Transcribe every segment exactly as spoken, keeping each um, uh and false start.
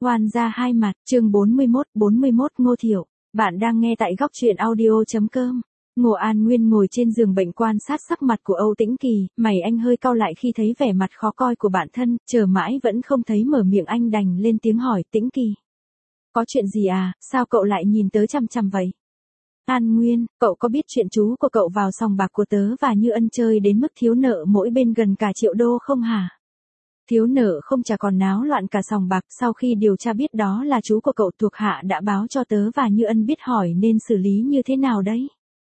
Oan gia hai mặt, chương bốn mươi mốt, bốn mươi mốt Ngô Thiệu. Bạn đang nghe tại góc truyện audio chấm com. Ngô An Nguyên ngồi trên giường bệnh quan sát sắc mặt của Âu Tĩnh Kỳ, mày anh hơi cau lại khi thấy vẻ mặt khó coi của bạn thân, chờ mãi vẫn không thấy mở miệng anh đành lên tiếng hỏi Tĩnh Kỳ. Có chuyện gì à, sao cậu lại nhìn tớ chằm chằm vậy? An Nguyên, cậu có biết chuyện chú của cậu vào sòng bạc của tớ và Như Ân chơi đến mức thiếu nợ mỗi bên gần cả triệu đô không hả? Thiếu nợ không chả còn náo loạn cả sòng bạc, sau khi điều tra biết đó là chú của cậu thuộc hạ đã báo cho tớ và Như Ân biết hỏi nên xử lý như thế nào đấy.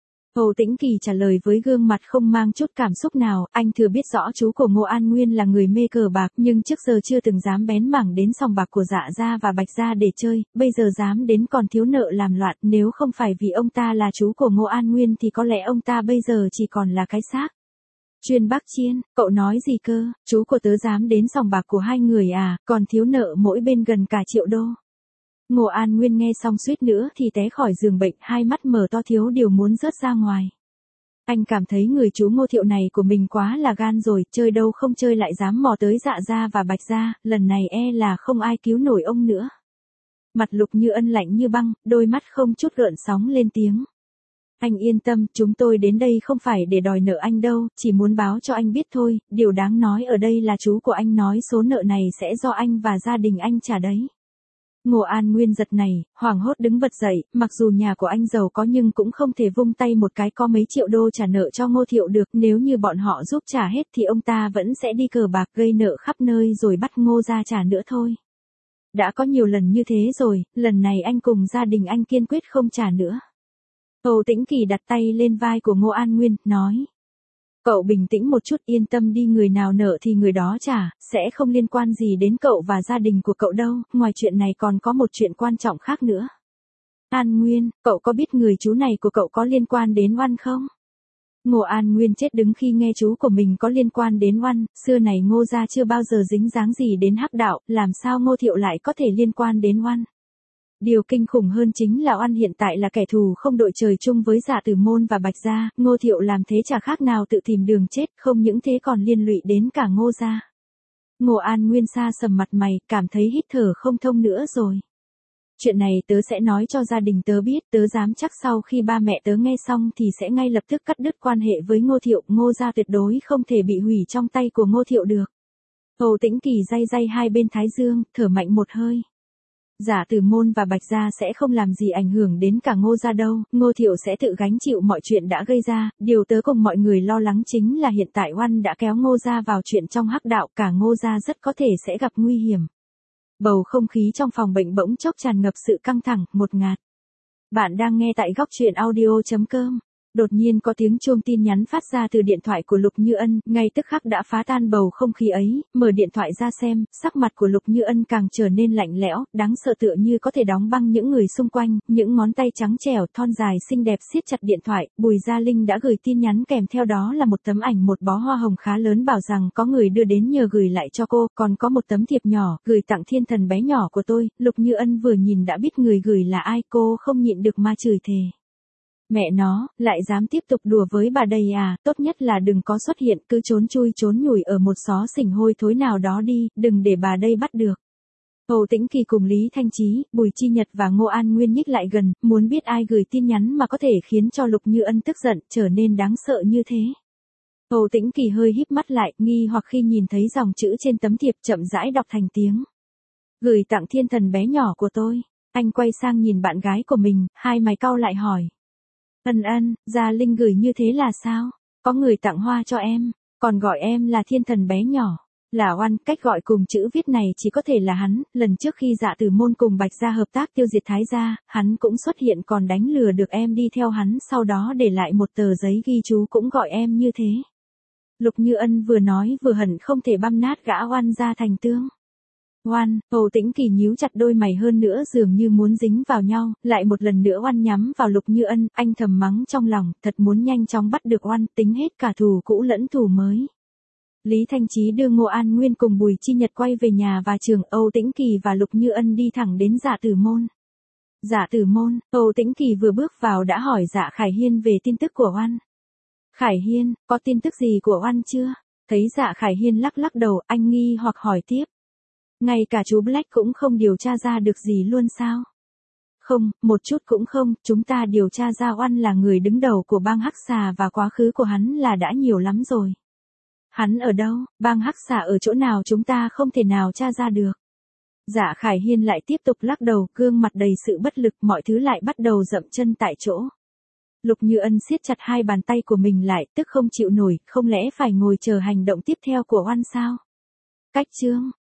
Âu Tĩnh Kỳ trả lời với gương mặt không mang chút cảm xúc nào, anh thừa biết rõ chú của Ngô An Nguyên là người mê cờ bạc nhưng trước giờ chưa từng dám bén mảng đến sòng bạc của Dạ gia và Bạch gia để chơi, bây giờ dám đến còn thiếu nợ làm loạn, nếu không phải vì ông ta là chú của Ngô An Nguyên thì có lẽ ông ta bây giờ chỉ còn là cái xác. Chuyên bác Chiên, cậu nói gì cơ, chú của tớ dám đến sòng bạc của hai người à, còn thiếu nợ mỗi bên gần cả triệu đô. Ngô An Nguyên nghe xong suýt nữa thì té khỏi giường bệnh, hai mắt mở to thiếu điều muốn rớt ra ngoài. Anh cảm thấy người chú Ngô Thiệu này của mình quá là gan rồi, chơi đâu không chơi lại dám mò tới Dạ gia và Bạch gia, lần này e là không ai cứu nổi ông nữa. Mặt Lục Như Ân lạnh như băng, đôi mắt không chút gợn sóng lên tiếng. Anh yên tâm, chúng tôi đến đây không phải để đòi nợ anh đâu, chỉ muốn báo cho anh biết thôi, điều đáng nói ở đây là chú của anh nói số nợ này sẽ do anh và gia đình anh trả đấy. Ngô An Nguyên giật này, hoảng hốt đứng bật dậy, mặc dù nhà của anh giàu có nhưng cũng không thể vung tay một cái có mấy triệu đô trả nợ cho Ngô Thiệu được, nếu như bọn họ giúp trả hết thì ông ta vẫn sẽ đi cờ bạc gây nợ khắp nơi rồi bắt Ngô gia trả nữa thôi. Đã có nhiều lần như thế rồi, lần này anh cùng gia đình anh kiên quyết không trả nữa. Âu Tĩnh Kỳ đặt tay lên vai của Ngô An Nguyên, nói. Cậu bình tĩnh một chút, yên tâm đi, người nào nợ thì người đó trả, sẽ không liên quan gì đến cậu và gia đình của cậu đâu, ngoài chuyện này còn có một chuyện quan trọng khác nữa. An Nguyên, cậu có biết người chú này của cậu có liên quan đến Oan không? Ngô An Nguyên chết đứng khi nghe chú của mình có liên quan đến Oan, xưa này Ngô gia chưa bao giờ dính dáng gì đến hắc đạo, làm sao Ngô Thiệu lại có thể liên quan đến Oan? Điều kinh khủng hơn chính là Oan hiện tại là kẻ thù không đội trời chung với Dạ Tử Môn và Bạch gia, Ngô Thiệu làm thế chả khác nào tự tìm đường chết, không những thế còn liên lụy đến cả Ngô gia. Ngô An Nguyên sa sầm mặt mày, cảm thấy hít thở không thông nữa rồi. Chuyện này tớ sẽ nói cho gia đình tớ biết, tớ dám chắc sau khi ba mẹ tớ nghe xong thì sẽ ngay lập tức cắt đứt quan hệ với Ngô Thiệu, Ngô gia tuyệt đối không thể bị hủy trong tay của Ngô Thiệu được. Âu Tĩnh Kỳ day day hai bên thái dương, thở mạnh một hơi. Dạ Tử Môn và Bạch gia sẽ không làm gì ảnh hưởng đến cả Ngô gia đâu, Ngô Thiệu sẽ tự gánh chịu mọi chuyện đã gây ra, điều tớ cùng mọi người lo lắng chính là hiện tại Oan đã kéo Ngô gia vào chuyện trong hắc đạo, cả Ngô gia rất có thể sẽ gặp nguy hiểm. Bầu không khí trong phòng bệnh bỗng chốc tràn ngập sự căng thẳng, ngột ngạt. Bạn đang nghe tại góc truyện audio chấm com. Đột nhiên có tiếng chuông tin nhắn phát ra từ điện thoại của Lục Như Ân, ngay tức khắc đã phá tan bầu không khí ấy, mở điện thoại ra xem, sắc mặt của Lục Như Ân càng trở nên lạnh lẽo, đáng sợ tựa như có thể đóng băng những người xung quanh, những ngón tay trắng trẻo, thon dài xinh đẹp siết chặt điện thoại, Bùi Gia Linh đã gửi tin nhắn kèm theo đó là một tấm ảnh một bó hoa hồng khá lớn bảo rằng có người đưa đến nhờ gửi lại cho cô, còn có một tấm thiệp nhỏ, gửi tặng thiên thần bé nhỏ của tôi, Lục Như Ân vừa nhìn đã biết người gửi là ai, cô không nhịn được mà chửi thề. Mẹ nó, lại dám tiếp tục đùa với bà đây à, tốt nhất là đừng có xuất hiện, cứ trốn chui trốn nhủi ở một xó xỉnh hôi thối nào đó đi, đừng để bà đây bắt được. Âu Tĩnh Kỳ cùng Lý Thanh Chí, Bùi Chi Nhật và Ngô An Nguyên nhích lại gần, muốn biết ai gửi tin nhắn mà có thể khiến cho Lục Như Ân tức giận, trở nên đáng sợ như thế. Âu Tĩnh Kỳ hơi híp mắt lại, nghi hoặc khi nhìn thấy dòng chữ trên tấm thiệp chậm rãi đọc thành tiếng. Gửi tặng thiên thần bé nhỏ của tôi. Anh quay sang nhìn bạn gái của mình, hai mày cau lại hỏi. Ân Ân, Gia Linh gửi như thế là sao? Có người tặng hoa cho em, còn gọi em là thiên thần bé nhỏ. Là Oan, cách gọi cùng chữ viết này chỉ có thể là hắn, lần trước khi Dạ Tử Môn cùng Bạch gia hợp tác tiêu diệt Thái gia, hắn cũng xuất hiện còn đánh lừa được em đi theo hắn, sau đó để lại một tờ giấy ghi chú cũng gọi em như thế. Lục Như Ân vừa nói vừa hận không thể băm nát gã Oan ra thành tương. Oan, Âu Tĩnh Kỳ nhíu chặt đôi mày hơn nữa dường như muốn dính vào nhau, lại một lần nữa Oan nhắm vào Lục Như Ân, anh thầm mắng trong lòng, thật muốn nhanh chóng bắt được Oan, tính hết cả thù cũ lẫn thù mới. Lý Thanh Chí đưa Ngô An Nguyên cùng Bùi Chi Nhật quay về nhà và trường, Âu Tĩnh Kỳ và Lục Như Ân đi thẳng đến Dạ Tử Môn. Dạ Tử Môn, Âu Tĩnh Kỳ vừa bước vào đã hỏi Dạ Khải Hiên về tin tức của Oan. Khải Hiên, có tin tức gì của Oan chưa? Thấy Dạ Khải Hiên lắc lắc đầu, anh nghi hoặc hỏi tiếp. Ngay cả chú Black cũng không điều tra ra được gì luôn sao? Không, một chút cũng không, chúng ta điều tra ra Oan là người đứng đầu của bang Hắc Xà và quá khứ của hắn là đã nhiều lắm rồi. Hắn ở đâu, bang Hắc Xà ở chỗ nào chúng ta không thể nào tra ra được. Dạ Khải Hiên lại tiếp tục lắc đầu, gương mặt đầy sự bất lực, mọi thứ lại bắt đầu dậm chân tại chỗ. Lục Như Ân siết chặt hai bàn tay của mình lại, tức không chịu nổi, không lẽ phải ngồi chờ hành động tiếp theo của Oan sao? Cách chương